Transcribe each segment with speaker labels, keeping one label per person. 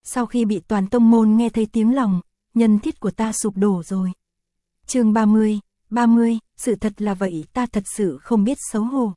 Speaker 1: sau khi bị toàn tông môn nghe thấy tiếng lòng, nhân thiết của ta sụp đổ rồi. Chương 30, sự thật là vậy, ta thật sự không biết xấu hổ.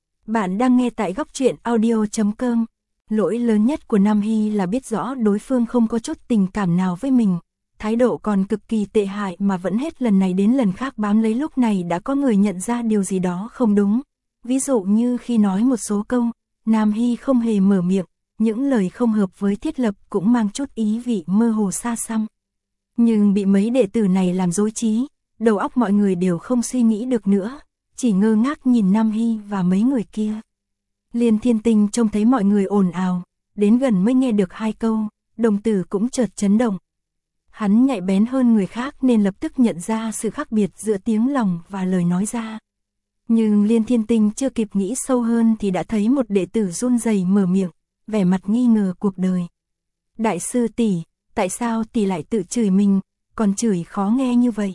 Speaker 1: Bạn đang nghe tại góc truyện audio.com. Lỗi lớn nhất của Nam Hy là biết rõ đối phương không có chút tình cảm nào với mình, thái độ còn cực kỳ tệ hại mà vẫn hết lần này đến lần khác bám lấy. Lúc này đã có người nhận ra điều gì đó không đúng. Ví dụ như khi nói một số câu, Nam Hy không hề mở miệng, những lời không hợp với thiết lập cũng mang chút ý vị mơ hồ xa xăm. Nhưng bị mấy đệ tử này làm rối trí, đầu óc mọi người đều không suy nghĩ được nữa, chỉ ngơ ngác nhìn Nam Hy và mấy người kia. Liên Thiên Tinh trông thấy mọi người ồn ào, đến gần mới nghe được 2 câu, đồng tử cũng chợt chấn động. Hắn nhạy bén hơn người khác nên lập tức nhận ra sự khác biệt giữa tiếng lòng và lời nói ra. Nhưng Liên Thiên Tinh chưa kịp nghĩ sâu hơn thì đã thấy một đệ tử run rẩy mở miệng, vẻ mặt nghi ngờ cuộc đời. Đại sư tỷ, tại sao tỷ lại tự chửi mình, còn chửi khó nghe như vậy?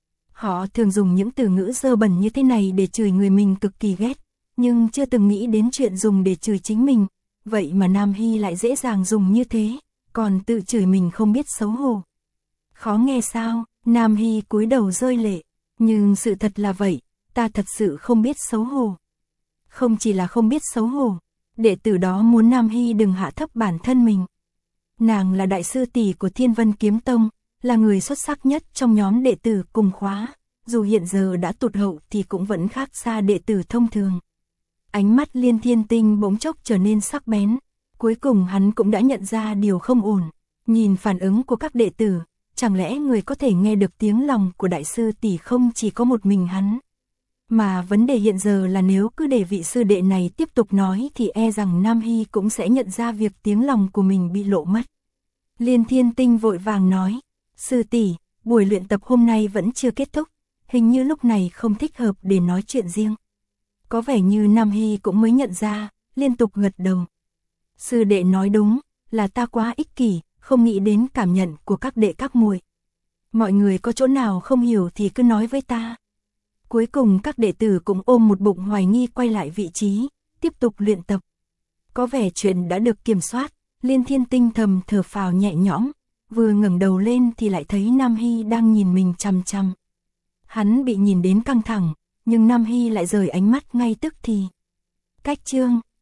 Speaker 1: Họ thường dùng những từ ngữ dơ bẩn như thế này để chửi người mình cực kỳ ghét, nhưng chưa từng nghĩ đến chuyện dùng để chửi chính mình. Vậy mà Nam Hy lại dễ dàng dùng như thế, còn tự chửi mình không biết xấu hổ. Khó nghe sao? Nam Hy cúi đầu rơi lệ. Nhưng sự thật là vậy, ta thật sự không biết xấu hổ. Không chỉ là không biết xấu hổ, đệ tử đó muốn Nam Hy đừng hạ thấp bản thân mình. Nàng là đại sư tỷ của Thiên Vân Kiếm Tông, là người xuất sắc nhất trong nhóm đệ tử cùng khóa, dù hiện giờ đã tụt hậu thì cũng vẫn khác xa đệ tử thông thường. Ánh mắt Liên Thiên Tinh bỗng chốc trở nên sắc bén, cuối cùng hắn cũng đã nhận ra điều không ổn. Nhìn phản ứng của các đệ tử, chẳng lẽ người có thể nghe được tiếng lòng của đại sư tỷ không chỉ có một mình hắn? Mà vấn đề hiện giờ là nếu cứ để vị sư đệ này tiếp tục nói thì e rằng Nam Hy cũng sẽ nhận ra việc tiếng lòng của mình bị lộ mất. Liên Thiên Tinh vội vàng nói, sư tỷ, buổi luyện tập hôm nay vẫn chưa kết thúc, hình như lúc này không thích hợp để nói chuyện riêng. Có vẻ như Nam Hy cũng mới nhận ra, liên tục gật đầu. Sư đệ nói đúng, là ta quá ích kỷ, không nghĩ đến cảm nhận của các đệ các muội. Mọi người có chỗ nào không hiểu thì cứ nói với ta. Cuối cùng các đệ tử cũng ôm một bụng hoài nghi quay lại vị trí, tiếp tục luyện tập. Có vẻ chuyện đã được kiểm soát, Liên Thiên Tinh thầm thở phào nhẹ nhõm, vừa ngẩng đầu lên thì lại thấy Nam Hy đang nhìn mình chằm chằm. Hắn bị nhìn đến căng thẳng, nhưng Nam Hy lại rời ánh mắt ngay tức thì. Cách chương